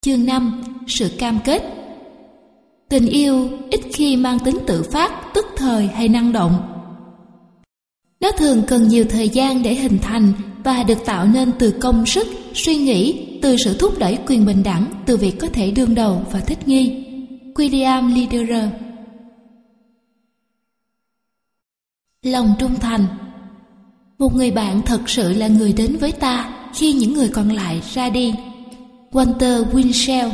Chương 5. Sự cam kết. Tình yêu ít khi mang tính tự phát, tức thời hay năng động. Nó thường cần nhiều thời gian để hình thành và được tạo nên từ công sức, suy nghĩ, từ sự thúc đẩy quyền bình đẳng, từ việc có thể đương đầu và thích nghi. William Lederer. Lòng trung thành. Một người bạn thật sự là người đến với ta khi những người còn lại ra đi. Walter Winchell.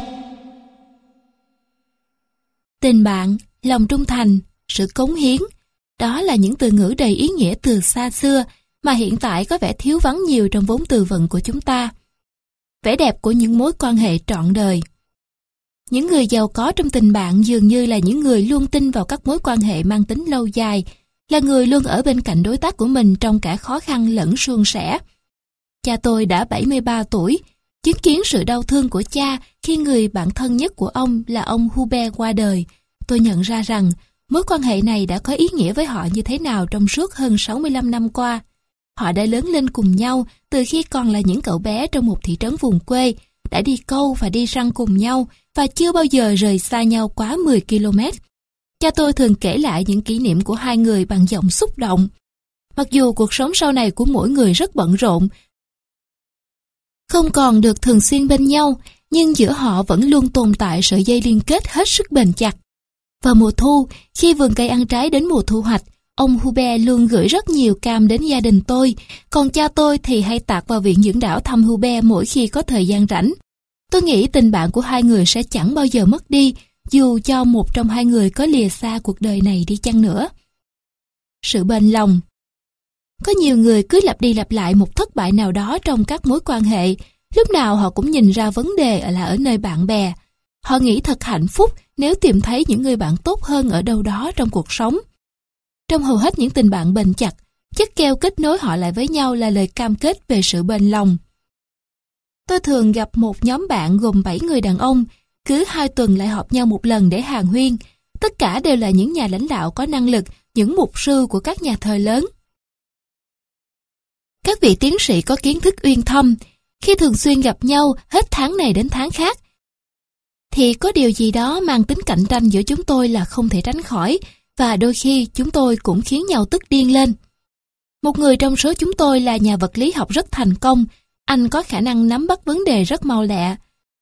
Tình bạn, lòng trung thành, sự cống hiến, đó là những từ ngữ đầy ý nghĩa từ xa xưa mà hiện tại có vẻ thiếu vắng nhiều trong vốn từ vựng của chúng ta. Vẻ đẹp của những mối quan hệ trọn đời. Những người giàu có trong tình bạn dường như là những người luôn tin vào các mối quan hệ mang tính lâu dài, là người luôn ở bên cạnh đối tác của mình trong cả khó khăn lẫn suôn sẻ. Cha tôi đã 73 tuổi, chứng kiến sự đau thương của cha khi người bạn thân nhất của ông là ông Hubert qua đời. Tôi nhận ra rằng mối quan hệ này đã có ý nghĩa với họ như thế nào trong suốt hơn 65 năm qua. Họ đã lớn lên cùng nhau từ khi còn là những cậu bé trong một thị trấn vùng quê, đã đi câu và đi săn cùng nhau và chưa bao giờ rời xa nhau quá 10 km. Cha tôi thường kể lại những kỷ niệm của hai người bằng giọng xúc động. Mặc dù cuộc sống sau này của mỗi người rất bận rộn, không còn được thường xuyên bên nhau, nhưng giữa họ vẫn luôn tồn tại sợi dây liên kết hết sức bền chặt. Vào mùa thu, khi vườn cây ăn trái đến mùa thu hoạch, ông Hubert luôn gửi rất nhiều cam đến gia đình tôi, còn cha tôi thì hay tạt vào viện dưỡng lão thăm Hubert mỗi khi có thời gian rảnh. Tôi nghĩ tình bạn của hai người sẽ chẳng bao giờ mất đi, dù cho một trong hai người có lìa xa cuộc đời này đi chăng nữa. Sự bền lòng. Có nhiều người cứ lặp đi lặp lại một thất bại nào đó trong các mối quan hệ, lúc nào họ cũng nhìn ra vấn đề là ở nơi bạn bè. Họ nghĩ thật hạnh phúc nếu tìm thấy những người bạn tốt hơn ở đâu đó trong cuộc sống. Trong hầu hết những tình bạn bền chặt, chất keo kết nối họ lại với nhau là lời cam kết về sự bền lòng. Tôi thường gặp một nhóm bạn gồm 7 người đàn ông, cứ 2 tuần lại họp nhau một lần để hàn huyên. Tất cả đều là những nhà lãnh đạo có năng lực, những mục sư của các nhà thờ lớn. Các vị tiến sĩ có kiến thức uyên thâm, khi thường xuyên gặp nhau hết tháng này đến tháng khác, thì có điều gì đó mang tính cạnh tranh giữa chúng tôi là không thể tránh khỏi, và đôi khi chúng tôi cũng khiến nhau tức điên lên. Một người trong số chúng tôi là nhà vật lý học rất thành công, anh có khả năng nắm bắt vấn đề rất mau lẹ.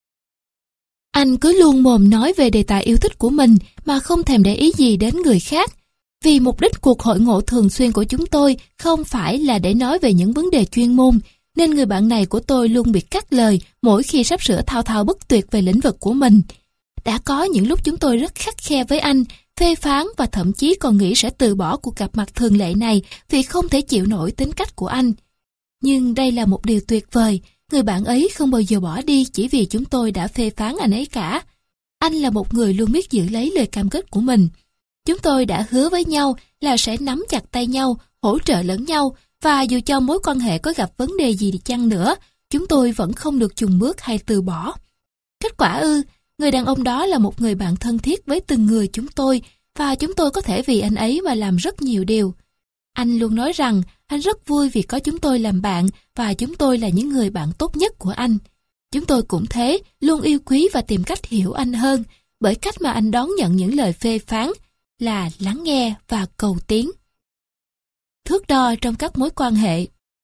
Anh cứ luôn mồm nói về đề tài yêu thích của mình mà không thèm để ý gì đến người khác. Vì mục đích cuộc hội ngộ thường xuyên của chúng tôi không phải là để nói về những vấn đề chuyên môn, nên người bạn này của tôi luôn bị cắt lời mỗi khi sắp sửa thao thao bất tuyệt về lĩnh vực của mình. Đã có những lúc chúng tôi rất khắt khe với anh, phê phán và thậm chí còn nghĩ sẽ từ bỏ cuộc gặp mặt thường lệ này vì không thể chịu nổi tính cách của anh. Nhưng đây là một điều tuyệt vời, người bạn ấy không bao giờ bỏ đi chỉ vì chúng tôi đã phê phán anh ấy cả. Anh là một người luôn biết giữ lấy lời cam kết của mình. Chúng tôi đã hứa với nhau là sẽ nắm chặt tay nhau, hỗ trợ lẫn nhau, và dù cho mối quan hệ có gặp vấn đề gì đi chăng nữa, chúng tôi vẫn không được chùn bước hay từ bỏ. Kết quả người đàn ông đó là một người bạn thân thiết với từng người chúng tôi, và chúng tôi có thể vì anh ấy mà làm rất nhiều điều. Anh luôn nói rằng anh rất vui vì có chúng tôi làm bạn, và chúng tôi là những người bạn tốt nhất của anh. Chúng tôi cũng thế, luôn yêu quý và tìm cách hiểu anh hơn, bởi cách mà anh đón nhận những lời phê phán là lắng nghe và cầu tiến. Thước đo trong các mối quan hệ.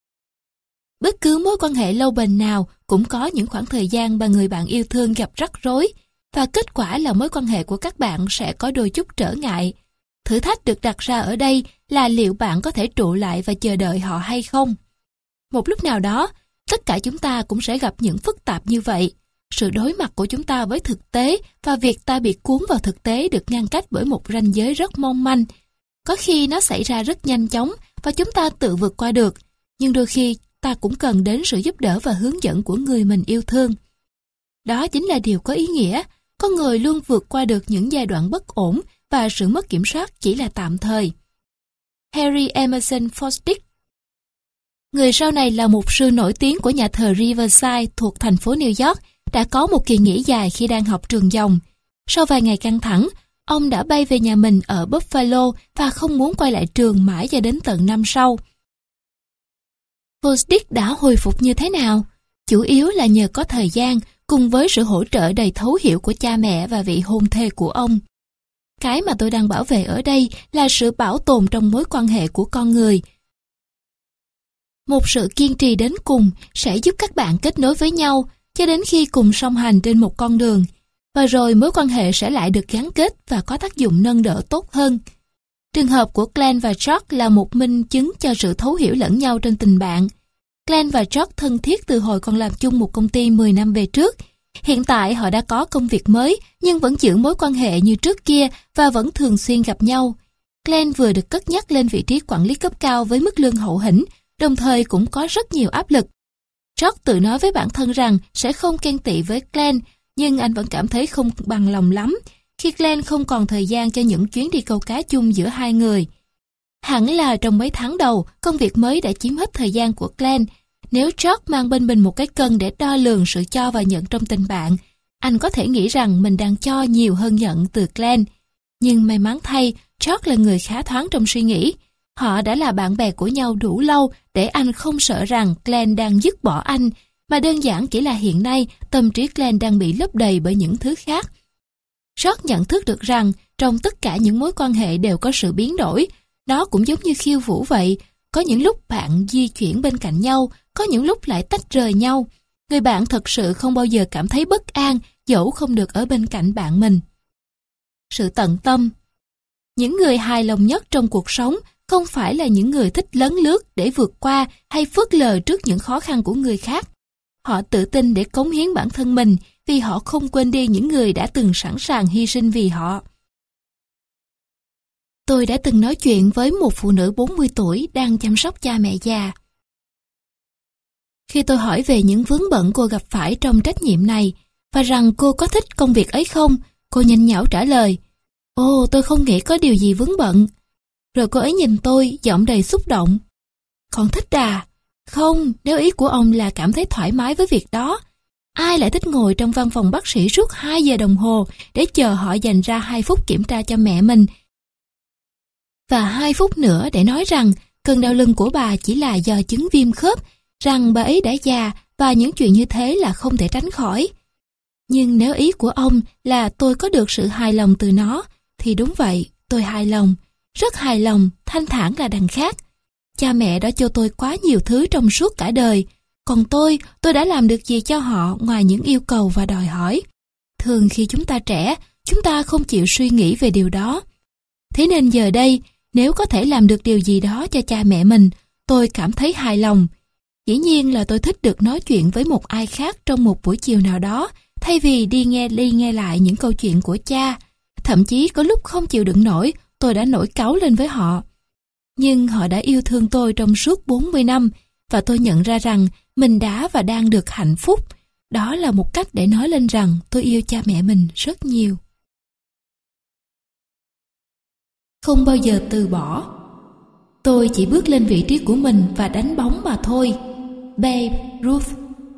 Bất cứ mối quan hệ lâu bền nào cũng có những khoảng thời gian mà người bạn yêu thương gặp rắc rối, và kết quả là mối quan hệ của các bạn sẽ có đôi chút trở ngại. Thử thách được đặt ra ở đây là liệu bạn có thể trụ lại và chờ đợi họ hay không. Một lúc nào đó, tất cả chúng ta cũng sẽ gặp những phức tạp như vậy. Sự đối mặt của chúng ta với thực tế và việc ta bị cuốn vào thực tế được ngăn cách bởi một ranh giới rất mong manh. Có khi nó xảy ra rất nhanh chóng và chúng ta tự vượt qua được, nhưng đôi khi ta cũng cần đến sự giúp đỡ và hướng dẫn của người mình yêu thương. Đó chính là điều có ý nghĩa. Con người luôn vượt qua được những giai đoạn bất ổn và sự mất kiểm soát chỉ là tạm thời. Harry Emerson Fosdick, người sau này là mục sư nổi tiếng của nhà thờ Riverside thuộc thành phố New York, đã có một kỳ nghỉ dài khi đang học trường dòng. Sau vài ngày căng thẳng, ông đã bay về nhà mình ở Buffalo và không muốn quay lại trường mãi cho đến tận năm sau. Fosdick đã hồi phục như thế nào? Chủ yếu là nhờ có thời gian, cùng với sự hỗ trợ đầy thấu hiểu của cha mẹ và vị hôn thê của ông. Cái mà tôi đang bảo vệ ở đây là sự bảo tồn trong mối quan hệ của con người. Một sự kiên trì đến cùng sẽ giúp các bạn kết nối với nhau cho đến khi cùng song hành trên một con đường, và rồi mối quan hệ sẽ lại được gắn kết và có tác dụng nâng đỡ tốt hơn. Trường hợp của Glenn và George là một minh chứng cho sự thấu hiểu lẫn nhau trên tình bạn. Glenn và George thân thiết từ hồi còn làm chung một công ty 10 năm về trước. Hiện tại họ đã có công việc mới nhưng vẫn giữ mối quan hệ như trước kia và vẫn thường xuyên gặp nhau. Glenn vừa được cất nhắc lên vị trí quản lý cấp cao với mức lương hậu hĩnh, đồng thời cũng có rất nhiều áp lực. George tự nói với bản thân rằng sẽ không ghen tị với Glenn, nhưng anh vẫn cảm thấy không bằng lòng lắm khi Glenn không còn thời gian cho những chuyến đi câu cá chung giữa hai người. Hẳn là trong mấy tháng đầu, công việc mới đã chiếm hết thời gian của Glenn. Nếu George mang bên mình một cái cân để đo lường sự cho và nhận trong tình bạn, anh có thể nghĩ rằng mình đang cho nhiều hơn nhận từ Glenn. Nhưng may mắn thay, George là người khá thoáng trong suy nghĩ. Họ đã là bạn bè của nhau đủ lâu để anh không sợ rằng Glenn đang dứt bỏ anh, mà đơn giản chỉ là hiện nay tâm trí Glenn đang bị lấp đầy bởi những thứ khác. George nhận thức được rằng trong tất cả những mối quan hệ đều có sự biến đổi. Đó cũng giống như khiêu vũ vậy. Có những lúc bạn di chuyển bên cạnh nhau, có những lúc lại tách rời nhau. Người bạn thật sự không bao giờ cảm thấy bất an dẫu không được ở bên cạnh bạn mình. Sự tận tâm. Những người hài lòng nhất trong cuộc sống không phải là những người thích lấn lướt để vượt qua hay phớt lờ trước những khó khăn của người khác. Họ tự tin để cống hiến bản thân mình vì họ không quên đi những người đã từng sẵn sàng hy sinh vì họ. Tôi đã từng nói chuyện với một phụ nữ 40 tuổi đang chăm sóc cha mẹ già. Khi tôi hỏi về những vướng bận cô gặp phải trong trách nhiệm này và rằng cô có thích công việc ấy không, cô nhanh nhảu trả lời: "Ồ, tôi không nghĩ có điều gì vướng bận." Rồi cô ấy nhìn tôi, giọng đầy xúc động: "Còn thích à? Không, nếu ý của ông là cảm thấy thoải mái với việc đó. Ai lại thích ngồi trong văn phòng bác sĩ suốt 2 giờ đồng hồ để chờ họ dành ra 2 phút kiểm tra cho mẹ mình, và 2 phút nữa để nói rằng cơn đau lưng của bà chỉ là do chứng viêm khớp, rằng bà ấy đã già và những chuyện như thế là không thể tránh khỏi. Nhưng nếu ý của ông là tôi có được sự hài lòng từ nó, thì đúng vậy, tôi hài lòng, rất hài lòng, thanh thản là đằng khác. Cha mẹ đã cho tôi quá nhiều thứ trong suốt cả đời, còn tôi đã làm được gì cho họ ngoài những yêu cầu và đòi hỏi. Thường khi chúng ta trẻ, chúng ta không chịu suy nghĩ về điều đó. Thế nên giờ đây, nếu có thể làm được điều gì đó cho cha mẹ mình, tôi cảm thấy hài lòng. Dĩ nhiên là tôi thích được nói chuyện với một ai khác trong một buổi chiều nào đó, thay vì đi nghe lại những câu chuyện của cha. Thậm chí có lúc không chịu đựng nổi, tôi đã nổi cáu lên với họ. Nhưng họ đã yêu thương tôi trong suốt 40 năm, và tôi nhận ra rằng mình đã và đang được hạnh phúc. Đó là một cách để nói lên rằng tôi yêu cha mẹ mình rất nhiều. Không bao giờ từ bỏ. Tôi chỉ bước lên vị trí của mình và đánh bóng mà thôi. Babe Ruth.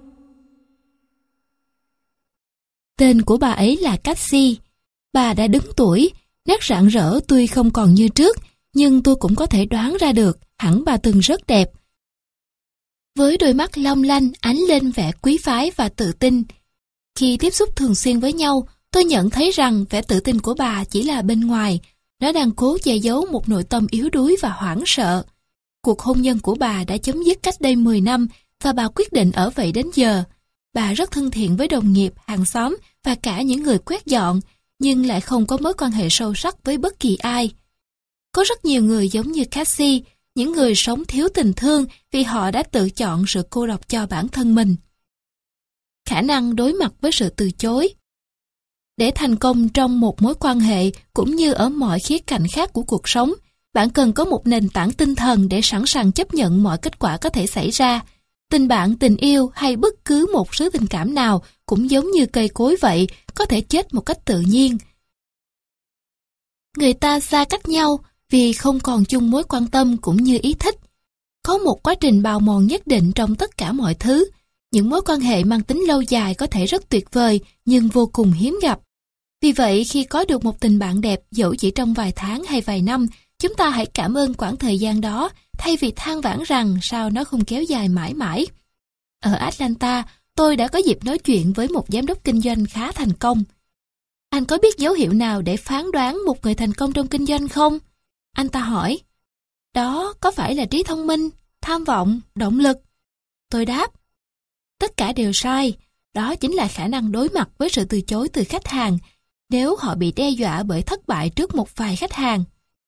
Tên của bà ấy là Cassie. Bà đã đứng tuổi, nét rạng rỡ tuy không còn như trước, nhưng tôi cũng có thể đoán ra được hẳn bà từng rất đẹp. Với đôi mắt long lanh ánh lên vẻ quý phái và tự tin. Khi tiếp xúc thường xuyên với nhau, tôi nhận thấy rằng vẻ tự tin của bà chỉ là bên ngoài. Nó đang cố che giấu một nội tâm yếu đuối và hoảng sợ. Cuộc hôn nhân của bà đã chấm dứt cách đây 10 năm và bà quyết định ở vậy đến giờ. Bà rất thân thiện với đồng nghiệp, hàng xóm và cả những người quét dọn, nhưng lại không có mối quan hệ sâu sắc với bất kỳ ai. Có rất nhiều người giống như Cassie, những người sống thiếu tình thương vì họ đã tự chọn sự cô độc cho bản thân mình. Khả năng đối mặt với sự từ chối. Để thành công trong một mối quan hệ cũng như ở mọi khía cạnh khác của cuộc sống, bạn cần có một nền tảng tinh thần để sẵn sàng chấp nhận mọi kết quả có thể xảy ra. Tình bạn, tình yêu hay bất cứ một thứ tình cảm nào cũng giống như cây cối vậy, có thể chết một cách tự nhiên. Người ta xa cách nhau vì không còn chung mối quan tâm cũng như ý thích. Có một quá trình bào mòn nhất định trong tất cả mọi thứ. Những mối quan hệ mang tính lâu dài có thể rất tuyệt vời nhưng vô cùng hiếm gặp. Vì vậy, khi có được một tình bạn đẹp dẫu chỉ trong vài tháng hay vài năm, chúng ta hãy cảm ơn quãng thời gian đó thay vì than vãn rằng sao nó không kéo dài mãi mãi. Ở Atlanta, tôi đã có dịp nói chuyện với một giám đốc kinh doanh khá thành công. Anh có biết dấu hiệu nào để phán đoán một người thành công trong kinh doanh không? Anh ta hỏi. Đó có phải là trí thông minh, tham vọng, động lực? Tôi đáp. Tất cả đều sai. Đó chính là khả năng đối mặt với sự từ chối từ khách hàng nếu họ bị đe dọa bởi thất bại trước một vài khách hàng.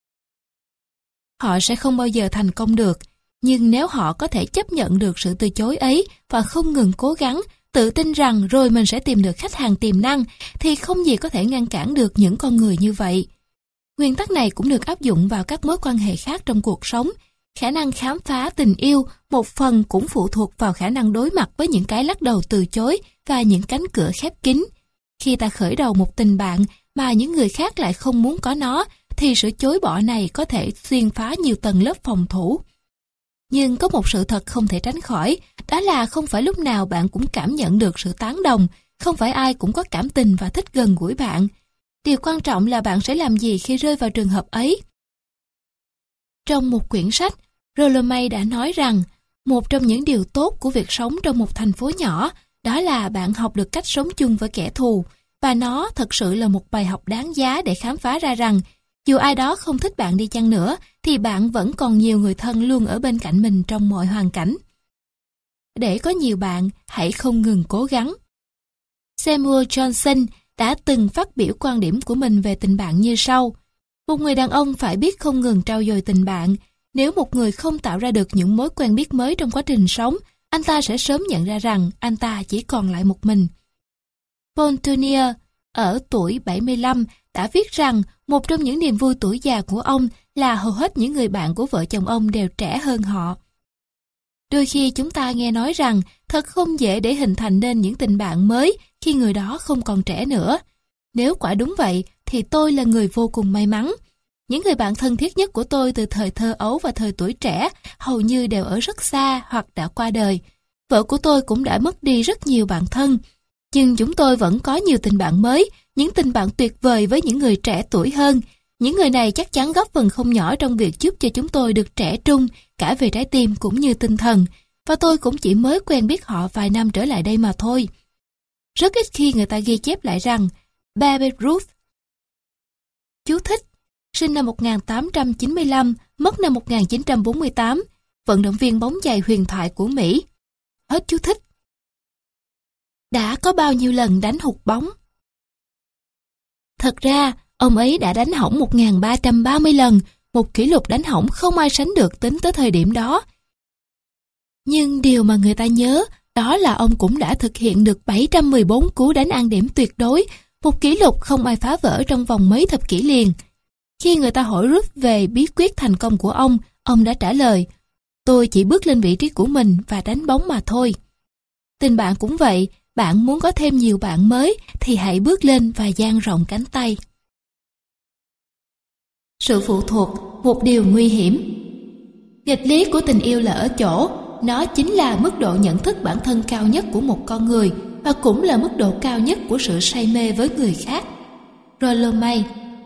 Họ sẽ không bao giờ thành công được, nhưng nếu họ có thể chấp nhận được sự từ chối ấy và không ngừng cố gắng, tự tin rằng rồi mình sẽ tìm được khách hàng tiềm năng, thì không gì có thể ngăn cản được những con người như vậy. Nguyên tắc này cũng được áp dụng vào các mối quan hệ khác trong cuộc sống. Khả năng khám phá tình yêu một phần cũng phụ thuộc vào khả năng đối mặt với những cái lắc đầu từ chối và những cánh cửa khép kín. Khi ta khởi đầu một tình bạn mà những người khác lại không muốn có nó, thì sự chối bỏ này có thể xuyên phá nhiều tầng lớp phòng thủ. Nhưng có một sự thật không thể tránh khỏi, đó là không phải lúc nào bạn cũng cảm nhận được sự tán đồng, không phải ai cũng có cảm tình và thích gần gũi bạn. Điều quan trọng là bạn sẽ làm gì khi rơi vào trường hợp ấy. Trong một quyển sách, Rollo May đã nói rằng, một trong những điều tốt của việc sống trong một thành phố nhỏ, đó là bạn học được cách sống chung với kẻ thù, và nó thật sự là một bài học đáng giá để khám phá ra rằng, dù ai đó không thích bạn đi chăng nữa, thì bạn vẫn còn nhiều người thân luôn ở bên cạnh mình trong mọi hoàn cảnh. Để có nhiều bạn, hãy không ngừng cố gắng. Samuel Johnson đã từng phát biểu quan điểm của mình về tình bạn như sau. Một người đàn ông phải biết không ngừng trau dồi tình bạn. Nếu một người không tạo ra được những mối quen biết mới trong quá trình sống, anh ta sẽ sớm nhận ra rằng anh ta chỉ còn lại một mình. Paul Tournier, ở tuổi 75, đã viết rằng một trong những niềm vui tuổi già của ông là hầu hết những người bạn của vợ chồng ông đều trẻ hơn họ. Đôi khi chúng ta nghe nói rằng thật không dễ để hình thành nên những tình bạn mới khi người đó không còn trẻ nữa. Nếu quả đúng vậy thì tôi là người vô cùng may mắn. Những người bạn thân thiết nhất của tôi từ thời thơ ấu và thời tuổi trẻ hầu như đều ở rất xa hoặc đã qua đời. Vợ của tôi cũng đã mất đi rất nhiều bạn thân. Nhưng chúng tôi vẫn có nhiều tình bạn mới, những tình bạn tuyệt vời với những người trẻ tuổi hơn. Những người này chắc chắn góp phần không nhỏ trong việc giúp cho chúng tôi được trẻ trung, cả về trái tim cũng như tinh thần. Và tôi cũng chỉ mới quen biết họ vài năm trở lại đây mà thôi. Rất ít khi người ta ghi chép lại rằng Babe Ruth, chú thích, sinh năm 1895, mất năm 1948, vận động viên bóng chày huyền thoại của Mỹ. Hết chú thích. Đã có bao nhiêu lần đánh hụt bóng? Thật ra, ông ấy đã đánh hỏng 1330 lần, một kỷ lục đánh hỏng không ai sánh được tính tới thời điểm đó. Nhưng điều mà người ta nhớ, đó là ông cũng đã thực hiện được 714 cú đánh an điểm tuyệt đối, một kỷ lục không ai phá vỡ trong vòng mấy thập kỷ liền. Khi người ta hỏi Ruth về bí quyết thành công của ông đã trả lời, tôi chỉ bước lên vị trí của mình và đánh bóng mà thôi. Tình bạn cũng vậy, bạn muốn có thêm nhiều bạn mới thì hãy bước lên và dang rộng cánh tay. Sự phụ thuộc, một điều nguy hiểm. Nghịch lý của tình yêu là ở chỗ, nó chính là mức độ nhận thức bản thân cao nhất của một con người và cũng là mức độ cao nhất của sự say mê với người khác. Rollo May.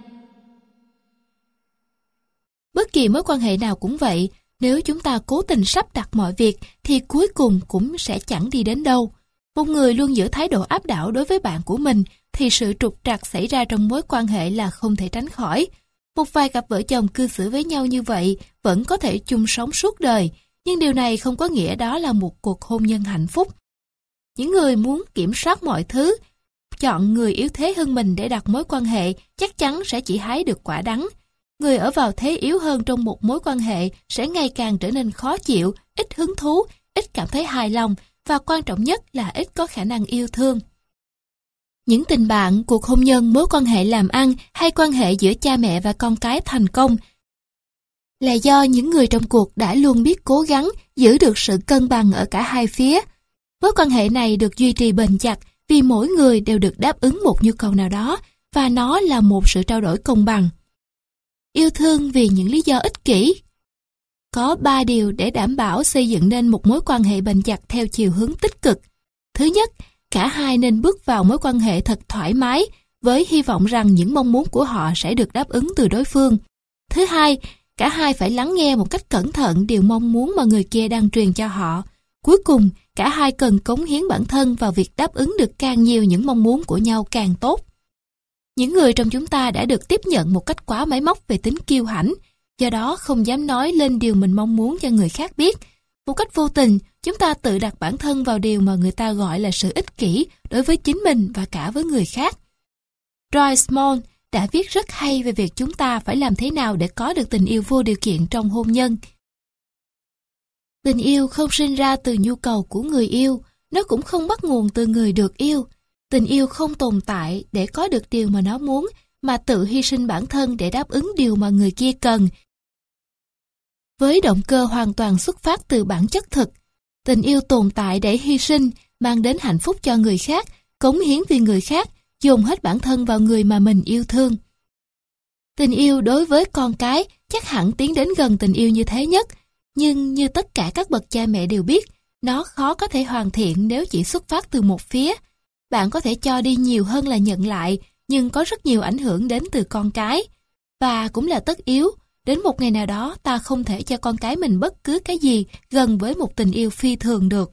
Bất kỳ mối quan hệ nào cũng vậy, nếu chúng ta cố tình sắp đặt mọi việc thì cuối cùng cũng sẽ chẳng đi đến đâu. Một người luôn giữ thái độ áp đảo đối với bạn của mình thì sự trục trặc xảy ra trong mối quan hệ là không thể tránh khỏi. Một vài cặp vợ chồng cư xử với nhau như vậy vẫn có thể chung sống suốt đời, nhưng điều này không có nghĩa đó là một cuộc hôn nhân hạnh phúc. Những người muốn kiểm soát mọi thứ, chọn người yếu thế hơn mình để đặt mối quan hệ chắc chắn sẽ chỉ hái được quả đắng. Người ở vào thế yếu hơn trong một mối quan hệ sẽ ngày càng trở nên khó chịu, ít hứng thú, ít cảm thấy hài lòng và quan trọng nhất là ít có khả năng yêu thương. Những tình bạn, cuộc hôn nhân, mối quan hệ làm ăn hay quan hệ giữa cha mẹ và con cái thành công là do những người trong cuộc đã luôn biết cố gắng giữ được sự cân bằng ở cả hai phía. Mối quan hệ này được duy trì bền chặt vì mỗi người đều được đáp ứng một nhu cầu nào đó và nó là một sự trao đổi công bằng. Yêu thương vì những lý do ích kỷ. Có 3 điều để đảm bảo xây dựng nên một mối quan hệ bền chặt theo chiều hướng tích cực. Thứ nhất, cả hai nên bước vào mối quan hệ thật thoải mái với hy vọng rằng những mong muốn của họ sẽ được đáp ứng từ đối phương. Thứ hai, cả hai phải lắng nghe một cách cẩn thận điều mong muốn mà người kia đang truyền cho họ. Cuối cùng, cả hai cần cống hiến bản thân vào việc đáp ứng được càng nhiều những mong muốn của nhau càng tốt. Những người trong chúng ta đã được tiếp nhận một cách quá máy móc về tính kiêu hãnh, do đó không dám nói lên điều mình mong muốn cho người khác biết. Một cách vô tình, chúng ta tự đặt bản thân vào điều mà người ta gọi là sự ích kỷ đối với chính mình và cả với người khác. Roy Small đã viết rất hay về việc chúng ta phải làm thế nào để có được tình yêu vô điều kiện trong hôn nhân. Tình yêu không sinh ra từ nhu cầu của người yêu, nó cũng không bắt nguồn từ người được yêu. Tình yêu không tồn tại để có được điều mà nó muốn, mà tự hy sinh bản thân để đáp ứng điều mà người kia cần. Với động cơ hoàn toàn xuất phát từ bản chất thực, tình yêu tồn tại để hy sinh, mang đến hạnh phúc cho người khác, cống hiến vì người khác, dồn hết bản thân vào người mà mình yêu thương. Tình yêu đối với con cái chắc hẳn tiến đến gần tình yêu như thế nhất, nhưng như tất cả các bậc cha mẹ đều biết, nó khó có thể hoàn thiện nếu chỉ xuất phát từ một phía. Bạn có thể cho đi nhiều hơn là nhận lại, nhưng có rất nhiều ảnh hưởng đến từ con cái. Và cũng là tất yếu, đến một ngày nào đó ta không thể cho con cái mình bất cứ cái gì gần với một tình yêu phi thường được.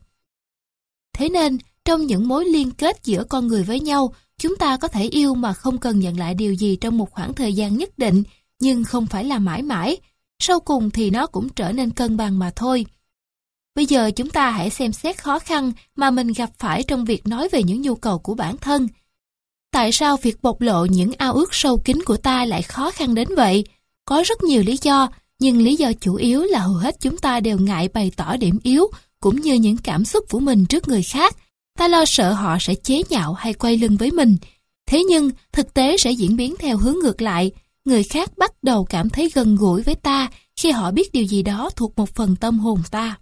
Thế nên, trong những mối liên kết giữa con người với nhau, chúng ta có thể yêu mà không cần nhận lại điều gì trong một khoảng thời gian nhất định, nhưng không phải là mãi mãi. Sau cùng thì nó cũng trở nên cân bằng mà thôi. Bây giờ chúng ta hãy xem xét khó khăn mà mình gặp phải trong việc nói về những nhu cầu của bản thân. Tại sao việc bộc lộ những ao ước sâu kín của ta lại khó khăn đến vậy? Có rất nhiều lý do, nhưng lý do chủ yếu là hầu hết chúng ta đều ngại bày tỏ điểm yếu, cũng như những cảm xúc của mình trước người khác. Ta lo sợ họ sẽ chế nhạo hay quay lưng với mình. Thế nhưng, thực tế sẽ diễn biến theo hướng ngược lại. Người khác bắt đầu cảm thấy gần gũi với ta khi họ biết điều gì đó thuộc một phần tâm hồn ta.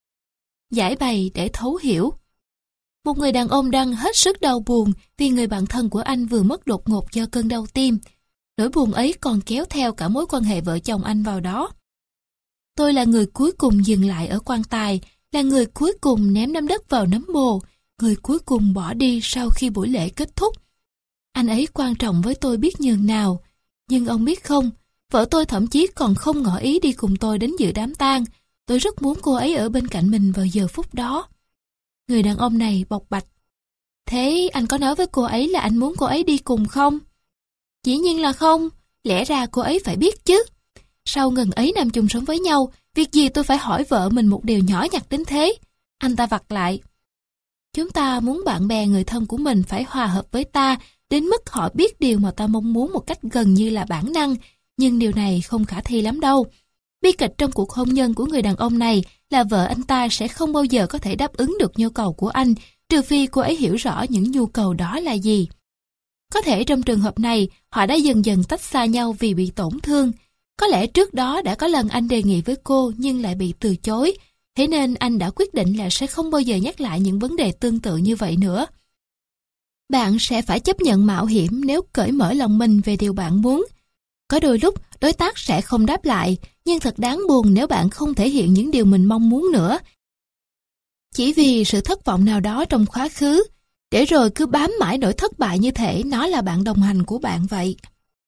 Giải bày để thấu hiểu. Một người đàn ông đang hết sức đau buồn vì người bạn thân của anh vừa mất đột ngột do cơn đau tim. Nỗi buồn ấy còn kéo theo cả mối quan hệ vợ chồng anh vào đó. Tôi là người cuối cùng dừng lại ở quan tài, là người cuối cùng ném nắm đất vào nấm mồ, người cuối cùng bỏ đi sau khi buổi lễ kết thúc. Anh ấy quan trọng với tôi biết nhường nào. Nhưng ông biết không, vợ tôi thậm chí còn không ngỏ ý đi cùng tôi đến dự đám tang. Tôi rất muốn cô ấy ở bên cạnh mình vào giờ phút đó. Người đàn ông này bộc bạch. Thế anh có nói với cô ấy là anh muốn cô ấy đi cùng không? Dĩ nhiên là không, lẽ ra cô ấy phải biết chứ. Sau ngần ấy năm chung sống với nhau, việc gì tôi phải hỏi vợ mình một điều nhỏ nhặt đến thế? Anh ta vặt lại. Chúng ta muốn bạn bè người thân của mình phải hòa hợp với ta, đến mức họ biết điều mà ta mong muốn một cách gần như là bản năng, nhưng điều này không khả thi lắm đâu. Bi kịch trong cuộc hôn nhân của người đàn ông này là vợ anh ta sẽ không bao giờ có thể đáp ứng được nhu cầu của anh, trừ phi cô ấy hiểu rõ những nhu cầu đó là gì. Có thể trong trường hợp này, họ đã dần dần tách xa nhau vì bị tổn thương. Có lẽ trước đó đã có lần anh đề nghị với cô nhưng lại bị từ chối, thế nên anh đã quyết định là sẽ không bao giờ nhắc lại những vấn đề tương tự như vậy nữa. Bạn sẽ phải chấp nhận mạo hiểm nếu cởi mở lòng mình về điều bạn muốn. Có đôi lúc, đối tác sẽ không đáp lại, nhưng thật đáng buồn nếu bạn không thể hiện những điều mình mong muốn nữa. Chỉ vì sự thất vọng nào đó trong quá khứ, để rồi cứ bám mãi nỗi thất bại như thể nó là bạn đồng hành của bạn vậy.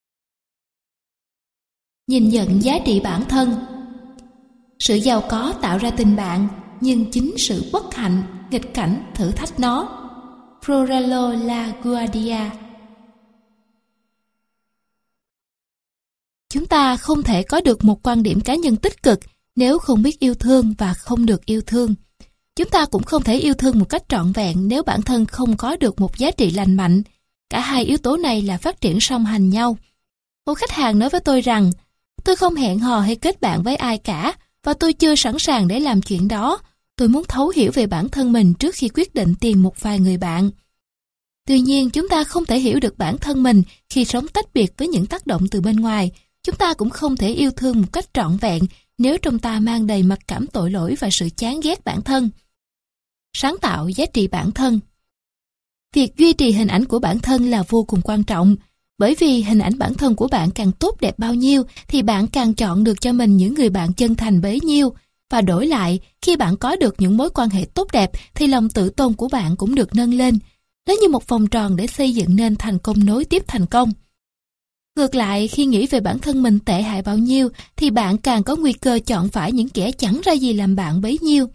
Nhìn nhận giá trị bản thân. Sự giàu có tạo ra tình bạn, nhưng chính sự bất hạnh, nghịch cảnh thử thách nó. Florello LaGuardia. Chúng ta không thể có được một quan điểm cá nhân tích cực nếu không biết yêu thương và không được yêu thương. Chúng ta cũng không thể yêu thương một cách trọn vẹn nếu bản thân không có được một giá trị lành mạnh. Cả hai yếu tố này là phát triển song hành nhau. Một khách hàng nói với tôi rằng, tôi không hẹn hò hay kết bạn với ai cả, và tôi chưa sẵn sàng để làm chuyện đó. Tôi muốn thấu hiểu về bản thân mình trước khi quyết định tìm một vài người bạn. Tuy nhiên, chúng ta không thể hiểu được bản thân mình khi sống tách biệt với những tác động từ bên ngoài. Chúng ta cũng không thể yêu thương một cách trọn vẹn nếu trong ta mang đầy mặc cảm tội lỗi và sự chán ghét bản thân. Sáng tạo giá trị bản thân. Việc duy trì hình ảnh của bản thân là vô cùng quan trọng, bởi vì hình ảnh bản thân của bạn càng tốt đẹp bao nhiêu thì bạn càng chọn được cho mình những người bạn chân thành bấy nhiêu. Và đổi lại, khi bạn có được những mối quan hệ tốt đẹp thì lòng tự tôn của bạn cũng được nâng lên. Nó như một vòng tròn để xây dựng nên thành công nối tiếp thành công. Ngược lại, khi nghĩ về bản thân mình tệ hại bao nhiêu thì bạn càng có nguy cơ chọn phải những kẻ chẳng ra gì làm bạn bấy nhiêu.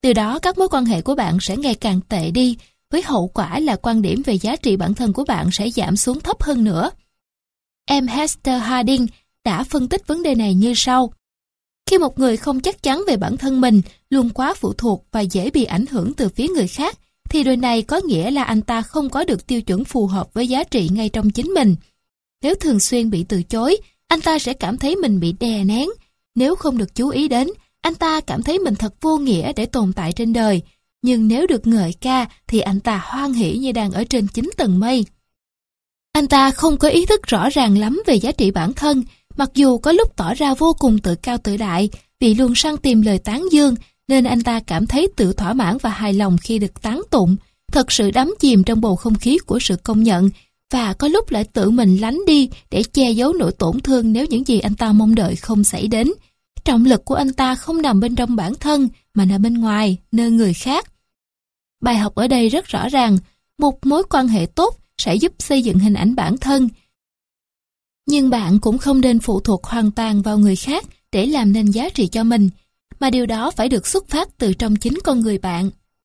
Từ đó các mối quan hệ của bạn sẽ ngày càng tệ đi, với hậu quả là quan điểm về giá trị bản thân của bạn sẽ giảm xuống thấp hơn nữa. Em Hester Harding đã phân tích vấn đề này như sau. Khi một người không chắc chắn về bản thân mình, luôn quá phụ thuộc và dễ bị ảnh hưởng từ phía người khác, thì điều này có nghĩa là anh ta không có được tiêu chuẩn phù hợp với giá trị ngay trong chính mình. Nếu thường xuyên bị từ chối, anh ta sẽ cảm thấy mình bị đè nén. Nếu không được chú ý đến, anh ta cảm thấy mình thật vô nghĩa để tồn tại trên đời. Nhưng nếu được ngợi ca thì anh ta hoan hỉ như đang ở trên 9 tầng mây. Anh ta không có ý thức rõ ràng lắm về giá trị bản thân, mặc dù có lúc tỏ ra vô cùng tự cao tự đại, vì luôn săn tìm lời tán dương, nên anh ta cảm thấy tự thỏa mãn và hài lòng khi được tán tụng, thật sự đắm chìm trong bầu không khí của sự công nhận, và có lúc lại tự mình lánh đi để che giấu nỗi tổn thương nếu những gì anh ta mong đợi không xảy đến. Trọng lực của anh ta không nằm bên trong bản thân, mà nằm bên ngoài, nơi người khác. Bài học ở đây rất rõ ràng, một mối quan hệ tốt sẽ giúp xây dựng hình ảnh bản thân. Nhưng bạn cũng không nên phụ thuộc hoàn toàn vào người khác để làm nên giá trị cho mình, mà điều đó phải được xuất phát từ trong chính con người bạn.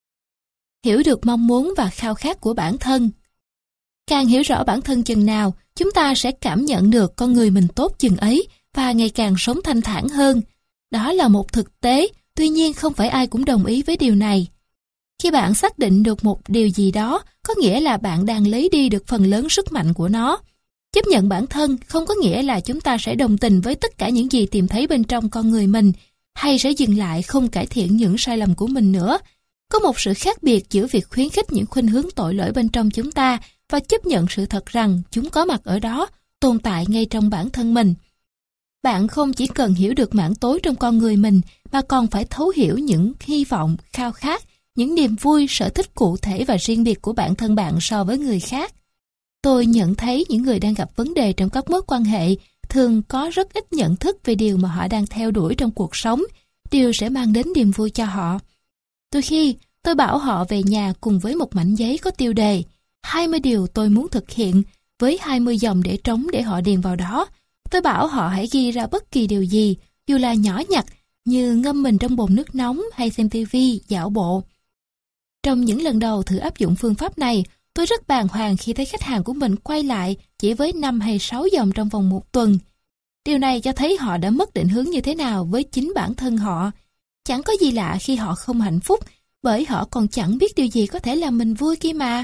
Hiểu được mong muốn và khao khát của bản thân. Càng hiểu rõ bản thân chừng nào, chúng ta sẽ cảm nhận được con người mình tốt chừng ấy và ngày càng sống thanh thản hơn. Đó là một thực tế, tuy nhiên không phải ai cũng đồng ý với điều này. Khi bạn xác định được một điều gì đó, có nghĩa là bạn đang lấy đi được phần lớn sức mạnh của nó. Chấp nhận bản thân không có nghĩa là chúng ta sẽ đồng tình với tất cả những gì tìm thấy bên trong con người mình, hay sẽ dừng lại không cải thiện những sai lầm của mình nữa. Có một sự khác biệt giữa việc khuyến khích những khuynh hướng tội lỗi bên trong chúng ta và chấp nhận sự thật rằng chúng có mặt ở đó, tồn tại ngay trong bản thân mình. Bạn không chỉ cần hiểu được mảng tối trong con người mình, mà còn phải thấu hiểu những hy vọng, khao khát, những niềm vui, sở thích cụ thể và riêng biệt của bản thân bạn so với người khác. Tôi nhận thấy những người đang gặp vấn đề trong các mối quan hệ thường có rất ít nhận thức về điều mà họ đang theo đuổi trong cuộc sống, điều sẽ mang đến niềm vui cho họ. Đôi khi, tôi bảo họ về nhà cùng với một mảnh giấy có tiêu đề 20 điều tôi muốn thực hiện, với 20 dòng để trống để họ điền vào đó. Tôi bảo họ hãy ghi ra bất kỳ điều gì, dù là nhỏ nhặt, như ngâm mình trong bồn nước nóng hay xem TV, dạo bộ. Trong những lần đầu thử áp dụng phương pháp này, tôi rất bàng hoàng khi thấy khách hàng của mình quay lại chỉ với 5 hay 6 dòng trong vòng một tuần. Điều này cho thấy họ đã mất định hướng như thế nào với chính bản thân họ. Chẳng có gì lạ khi họ không hạnh phúc, bởi họ còn chẳng biết điều gì có thể làm mình vui kia mà.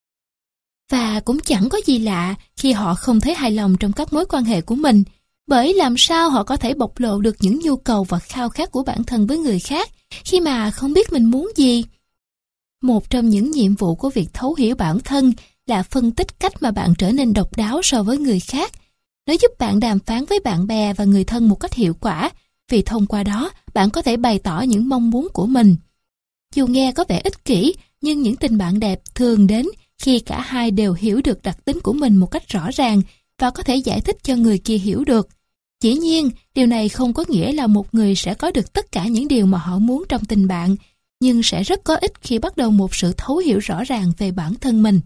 Và cũng chẳng có gì lạ khi họ không thấy hài lòng trong các mối quan hệ của mình, bởi làm sao họ có thể bộc lộ được những nhu cầu và khao khát của bản thân với người khác khi mà không biết mình muốn gì. Một trong những nhiệm vụ của việc thấu hiểu bản thân là phân tích cách mà bạn trở nên độc đáo so với người khác. Nó giúp bạn đàm phán với bạn bè và người thân một cách hiệu quả, vì thông qua đó bạn có thể bày tỏ những mong muốn của mình. Dù nghe có vẻ ích kỷ, nhưng những tình bạn đẹp thường đến khi cả hai đều hiểu được đặc tính của mình một cách rõ ràng và có thể giải thích cho người kia hiểu được. Dĩ nhiên, điều này không có nghĩa là một người sẽ có được tất cả những điều mà họ muốn trong tình bạn, nhưng sẽ rất có ích khi bắt đầu một sự thấu hiểu rõ ràng về bản thân mình.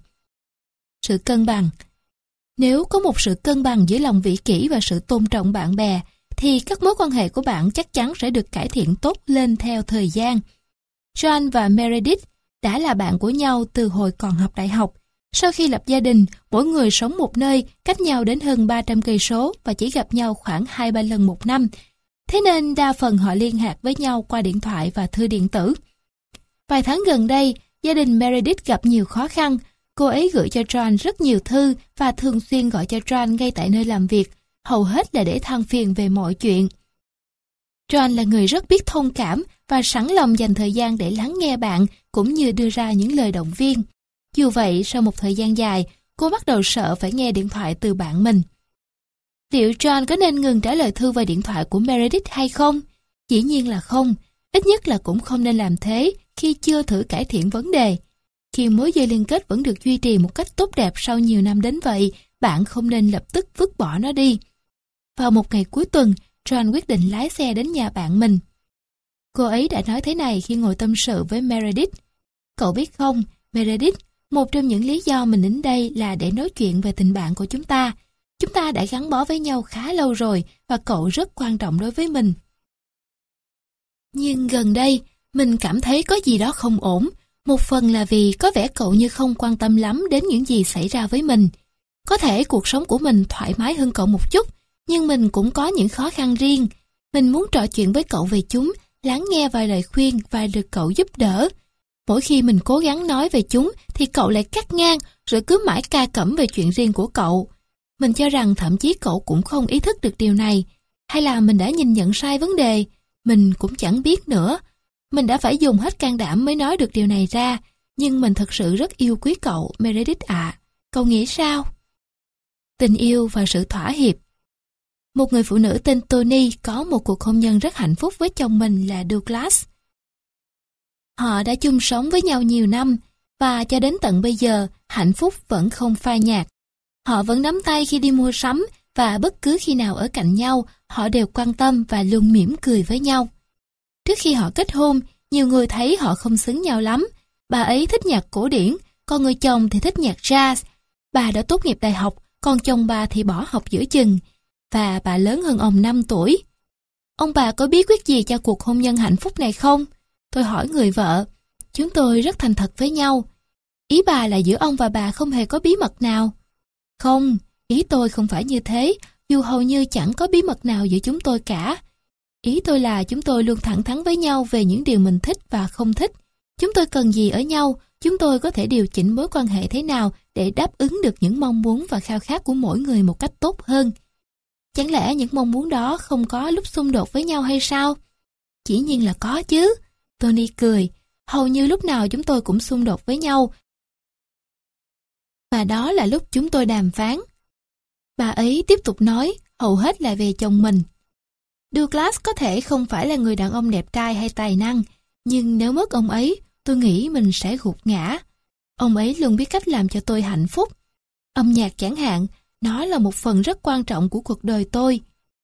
Sự cân bằng. Nếu có một sự cân bằng giữa lòng vị kỷ và sự tôn trọng bạn bè, thì các mối quan hệ của bạn chắc chắn sẽ được cải thiện tốt lên theo thời gian. John và Meredith đã là bạn của nhau từ hồi còn học đại học. Sau khi lập gia đình, mỗi người sống một nơi, cách nhau đến hơn 300 cây số và chỉ gặp nhau khoảng 2-3 lần một năm. Thế nên đa phần họ liên lạc với nhau qua điện thoại và thư điện tử. Vài tháng gần đây, gia đình Meredith gặp nhiều khó khăn. Cô ấy gửi cho John rất nhiều thư và thường xuyên gọi cho John ngay tại nơi làm việc, hầu hết là để than phiền về mọi chuyện. John là người rất biết thông cảm và sẵn lòng dành thời gian để lắng nghe bạn cũng như đưa ra những lời động viên. Dù vậy, sau một thời gian dài, cô bắt đầu sợ phải nghe điện thoại từ bạn mình. Liệu John có nên ngừng trả lời thư và điện thoại của Meredith hay không? Dĩ nhiên là không. Ít nhất là cũng không nên làm thế khi chưa thử cải thiện vấn đề. Khi mối dây liên kết vẫn được duy trì một cách tốt đẹp sau nhiều năm đến vậy, bạn không nên lập tức vứt bỏ nó đi. Vào một ngày cuối tuần, John quyết định lái xe đến nhà bạn mình. Cô ấy đã nói thế này khi ngồi tâm sự với Meredith. Cậu biết không, Meredith, một trong những lý do mình đến đây là để nói chuyện về tình bạn của chúng ta. Chúng ta đã gắn bó với nhau khá lâu rồi và cậu rất quan trọng đối với mình. Nhưng gần đây, Mình cảm thấy có gì đó không ổn, một phần là vì có vẻ cậu như không quan tâm lắm đến những gì xảy ra với mình. Có thể cuộc sống của mình thoải mái hơn cậu một chút, nhưng mình cũng có những khó khăn riêng. Mình muốn trò chuyện với cậu về chúng, lắng nghe vài lời khuyên và được cậu giúp đỡ. Mỗi khi mình cố gắng nói về chúng thì cậu lại cắt ngang rồi cứ mãi ca cẩm về chuyện riêng của cậu. Mình cho rằng thậm chí cậu cũng không ý thức được điều này. Hay là mình đã nhìn nhận sai vấn đề? Mình cũng chẳng biết nữa. Mình đã phải dùng hết can đảm mới nói được điều này ra. Nhưng mình thật sự rất yêu quý cậu, Meredith ạ. Cậu nghĩ sao? Tình yêu và sự thỏa hiệp. Một người phụ nữ tên Tony có một cuộc hôn nhân rất hạnh phúc với chồng mình là Douglas. Họ đã chung sống với nhau nhiều năm và cho đến tận bây giờ hạnh phúc vẫn không phai nhạt. Họ vẫn nắm tay khi đi mua sắm và bất cứ khi nào ở cạnh nhau họ đều quan tâm và luôn mỉm cười với nhau. Trước khi họ kết hôn, nhiều người thấy họ không xứng nhau lắm. Bà ấy thích nhạc cổ điển, còn người chồng thì thích nhạc jazz. Bà đã tốt nghiệp đại học, còn chồng bà thì bỏ học giữa chừng. Và bà lớn hơn ông 5 tuổi. Ông bà có bí quyết gì cho cuộc hôn nhân hạnh phúc này không? Tôi hỏi người vợ. Chúng tôi rất thành thật với nhau. Ý bà là giữa ông và bà không hề có bí mật nào? Không, ý tôi không phải như thế, dù hầu như chẳng có bí mật nào giữa chúng tôi cả. Ý tôi là chúng tôi luôn thẳng thắn với nhau về những điều mình thích và không thích. Chúng tôi cần gì ở nhau, chúng tôi có thể điều chỉnh mối quan hệ thế nào để đáp ứng được những mong muốn và khao khát của mỗi người một cách tốt hơn. Chẳng lẽ những mong muốn đó không có lúc xung đột với nhau hay sao? Dĩ nhiên là có chứ. Tony cười. Hầu như lúc nào chúng tôi cũng xung đột với nhau. Và đó là lúc chúng tôi đàm phán. Bà ấy tiếp tục nói, hầu hết là về chồng mình. Douglas có thể không phải là người đàn ông đẹp trai hay tài năng, nhưng nếu mất ông ấy, tôi nghĩ mình sẽ gục ngã. Ông ấy luôn biết cách làm cho tôi hạnh phúc. Âm nhạc chẳng hạn, nó là một phần rất quan trọng của cuộc đời tôi.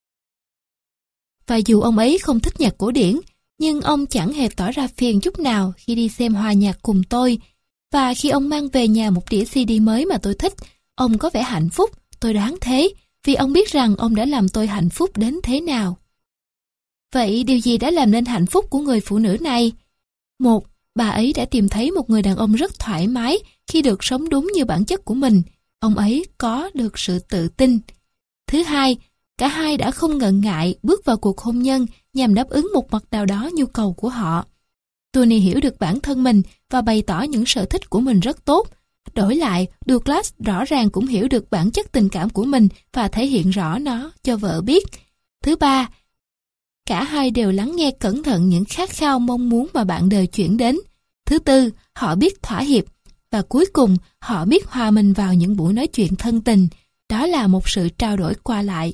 Và dù ông ấy không thích nhạc cổ điển, nhưng ông chẳng hề tỏ ra phiền chút nào khi đi xem hòa nhạc cùng tôi. Và khi ông mang về nhà một đĩa CD mới mà tôi thích, ông có vẻ hạnh phúc, tôi đoán thế, vì ông biết rằng ông đã làm tôi hạnh phúc đến thế nào. Vậy điều gì đã làm nên hạnh phúc của người phụ nữ này? Một, bà ấy đã tìm thấy một người đàn ông rất thoải mái khi được sống đúng như bản chất của mình. Ông ấy có được sự tự tin. Thứ hai, cả hai đã không ngần ngại bước vào cuộc hôn nhân nhằm đáp ứng một mặt nào đó nhu cầu của họ. Tony hiểu được bản thân mình và bày tỏ những sở thích của mình rất tốt. Đổi lại, Douglas rõ ràng cũng hiểu được bản chất tình cảm của mình và thể hiện rõ nó cho vợ biết. Thứ ba, cả hai đều lắng nghe cẩn thận những khát khao mong muốn mà bạn đời chuyển đến. Thứ tư, họ biết thỏa hiệp. Và cuối cùng, họ biết hòa mình vào những buổi nói chuyện thân tình. Đó là một sự trao đổi qua lại.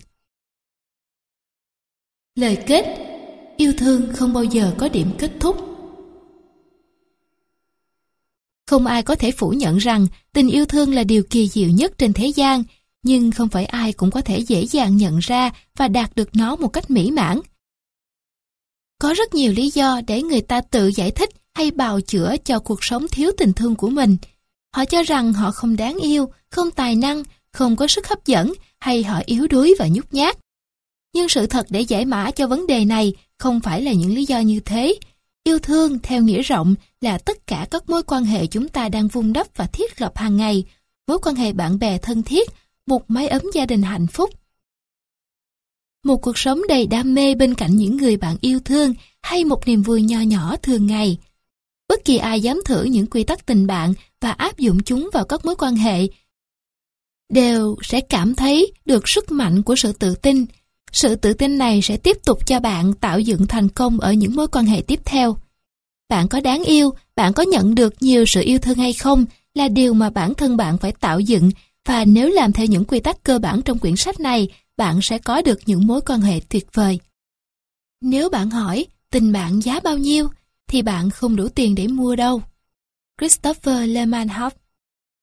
Lời kết. Yêu thương không bao giờ có điểm kết thúc. Không ai có thể phủ nhận rằng tình yêu thương là điều kỳ diệu nhất trên thế gian, nhưng không phải ai cũng có thể dễ dàng nhận ra và đạt được nó một cách mỹ mãn. Có rất nhiều lý do để người ta tự giải thích hay bào chữa cho cuộc sống thiếu tình thương của mình. Họ cho rằng họ không đáng yêu, không tài năng, không có sức hấp dẫn, hay họ yếu đuối và nhút nhát. Nhưng sự thật để giải mã cho vấn đề này không phải là những lý do như thế. Yêu thương theo nghĩa rộng là tất cả các mối quan hệ chúng ta đang vun đắp và thiết lập hàng ngày, mối quan hệ bạn bè thân thiết, một mái ấm gia đình hạnh phúc. Một cuộc sống đầy đam mê bên cạnh những người bạn yêu thương hay một niềm vui nho nhỏ thường ngày. Bất kỳ ai dám thử những quy tắc tình bạn và áp dụng chúng vào các mối quan hệ đều sẽ cảm thấy được sức mạnh của sự tự tin. Sự tự tin này sẽ tiếp tục cho bạn tạo dựng thành công ở những mối quan hệ tiếp theo. Bạn có đáng yêu, bạn có nhận được nhiều sự yêu thương hay không là điều mà bản thân bạn phải tạo dựng, và nếu làm theo những quy tắc cơ bản trong quyển sách này, bạn sẽ có được những mối quan hệ tuyệt vời. Nếu bạn hỏi tình bạn giá bao nhiêu, thì bạn không đủ tiền để mua đâu. Christopher Le Manhoff.